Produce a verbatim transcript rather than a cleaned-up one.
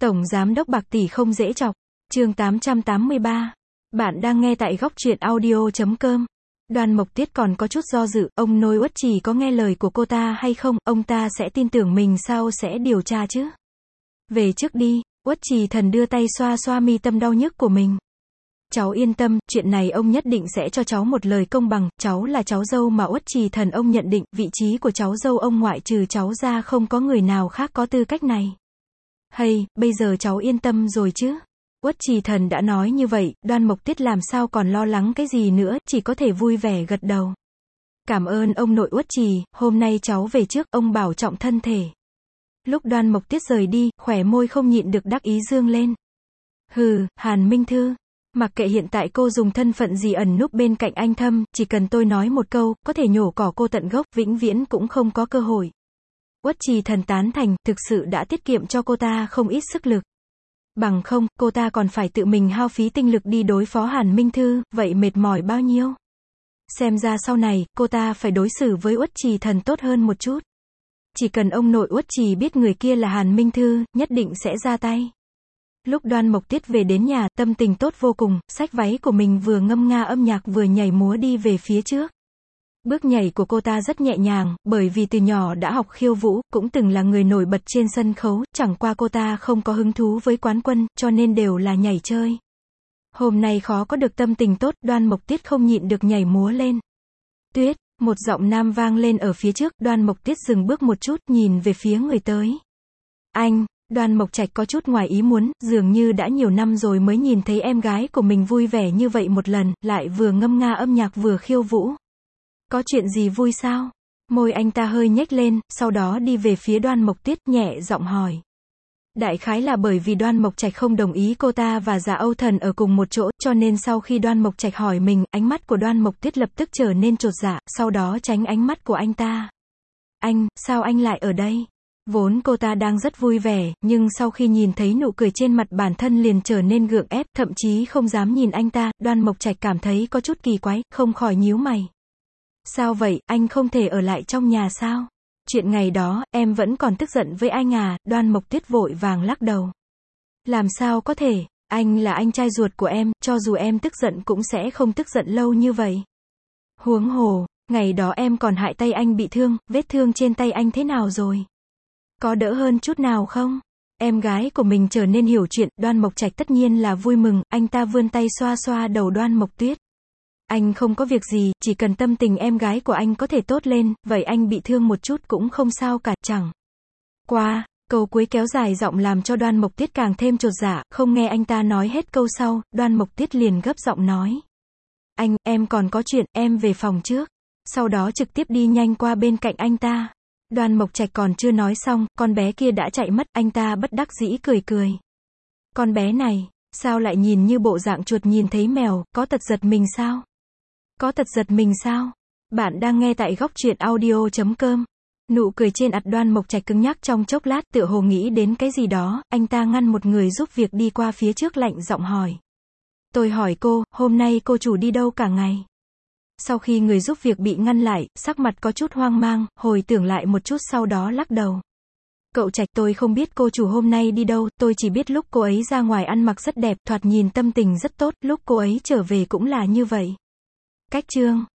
Tổng giám đốc bạc tỷ không dễ chọc. Chương tám trăm tám mươi ba. Bạn đang nghe tại góc truyện audio chấm com. Đoan Mộc Tiết còn có chút do dự, ông nôi Uất Trì có nghe lời của cô ta hay không, ông ta sẽ tin tưởng mình sao sẽ điều tra chứ? Về trước đi, Uất Trì Thần đưa tay xoa xoa mi tâm đau nhức của mình. Cháu yên tâm, chuyện này ông nhất định sẽ cho cháu một lời công bằng, cháu là cháu dâu mà Uất Trì Thần ông nhận định, vị trí của cháu dâu ông ngoại trừ cháu ra không có người nào khác có tư cách này. Hay, bây giờ cháu yên tâm rồi chứ? Uất Trì Thần đã nói như vậy, Đoan Mộc Tiết làm sao còn lo lắng cái gì nữa, chỉ có thể vui vẻ gật đầu. Cảm ơn ông nội Uất Trì, hôm nay cháu về trước, ông bảo trọng thân thể. Lúc Đoan Mộc Tiết rời đi, khóe môi không nhịn được đắc ý dương lên. Hừ, Hàn Minh Thư. Mặc kệ hiện tại cô dùng thân phận gì ẩn núp bên cạnh anh Thâm, chỉ cần tôi nói một câu, có thể nhổ cỏ cô tận gốc, vĩnh viễn cũng không có cơ hội. Uất Trì Thần tán thành, thực sự đã tiết kiệm cho cô ta không ít sức lực. Bằng không, cô ta còn phải tự mình hao phí tinh lực đi đối phó Hàn Minh Thư, vậy mệt mỏi bao nhiêu. Xem ra sau này, cô ta phải đối xử với Uất Trì Thần tốt hơn một chút. Chỉ cần ông nội Uất Trì biết người kia là Hàn Minh Thư, nhất định sẽ ra tay. Lúc Đoan Mộc Tiết về đến nhà, tâm tình tốt vô cùng, xách váy của mình vừa ngâm nga âm nhạc vừa nhảy múa đi về phía trước. Bước nhảy của cô ta rất nhẹ nhàng, bởi vì từ nhỏ đã học khiêu vũ, cũng từng là người nổi bật trên sân khấu, chẳng qua cô ta không có hứng thú với quán quân, cho nên đều là nhảy chơi. Hôm nay khó có được tâm tình tốt, Đoan Mộc Tiết không nhịn được nhảy múa lên. Tuyết, một giọng nam vang lên ở phía trước, Đoan Mộc Tiết dừng bước một chút, nhìn về phía người tới. Anh, Đoan Mộc Trạch có chút ngoài ý muốn, dường như đã nhiều năm rồi mới nhìn thấy em gái của mình vui vẻ như vậy một lần, lại vừa ngâm nga âm nhạc vừa khiêu vũ. Có chuyện gì vui sao? Môi anh ta hơi nhếch lên, sau đó đi về phía Đoan Mộc Tiết, nhẹ giọng hỏi. Đại khái là bởi vì Đoan Mộc Trạch không đồng ý cô ta và Dạ Âu Thần ở cùng một chỗ, cho nên sau khi Đoan Mộc Trạch hỏi mình, ánh mắt của Đoan Mộc Tiết lập tức trở nên chột dạ, sau đó tránh ánh mắt của anh ta. Anh, sao anh lại ở đây? Vốn cô ta đang rất vui vẻ, nhưng sau khi nhìn thấy nụ cười trên mặt bản thân liền trở nên gượng ép, thậm chí không dám nhìn anh ta, Đoan Mộc Trạch cảm thấy có chút kỳ quái, không khỏi nhíu mày. Sao vậy, anh không thể ở lại trong nhà sao? Chuyện ngày đó, em vẫn còn tức giận với anh à? Đoan Mộc Tiết vội vàng lắc đầu. Làm sao có thể, anh là anh trai ruột của em, cho dù em tức giận cũng sẽ không tức giận lâu như vậy. Huống hồ, ngày đó em còn hại tay anh bị thương, vết thương trên tay anh thế nào rồi? Có đỡ hơn chút nào không? Em gái của mình trở nên hiểu chuyện, Đoan Mộc Trạch tất nhiên là vui mừng, anh ta vươn tay xoa xoa đầu Đoan Mộc Tuyết. Anh không có việc gì, chỉ cần tâm tình em gái của anh có thể tốt lên, vậy anh bị thương một chút cũng không sao cả, chẳng qua, câu cuối kéo dài giọng làm cho Đoan Mộc Tiết càng thêm chột dạ, không nghe anh ta nói hết câu sau, Đoan Mộc Tiết liền gấp giọng nói. Anh, em còn có chuyện, em về phòng trước. Sau đó trực tiếp đi nhanh qua bên cạnh anh ta. Đoan Mộc Trạch còn chưa nói xong, con bé kia đã chạy mất, anh ta bất đắc dĩ cười cười. Con bé này, sao lại nhìn như bộ dạng chuột nhìn thấy mèo, có tật giật mình sao? Có tật giật mình sao? Bạn đang nghe tại góc truyện audio chấm com. Nụ cười trên mặt Đoan Mộc Trạch cứng nhắc trong chốc lát, tựa hồ nghĩ đến cái gì đó, anh ta ngăn một người giúp việc đi qua phía trước lạnh giọng hỏi. Tôi hỏi cô, hôm nay cô chủ đi đâu cả ngày? Sau khi người giúp việc bị ngăn lại, sắc mặt có chút hoang mang, hồi tưởng lại một chút sau đó lắc đầu. Cậu Trạch, tôi không biết cô chủ hôm nay đi đâu, tôi chỉ biết lúc cô ấy ra ngoài ăn mặc rất đẹp, thoạt nhìn tâm tình rất tốt, lúc cô ấy trở về cũng là như vậy. Cách chương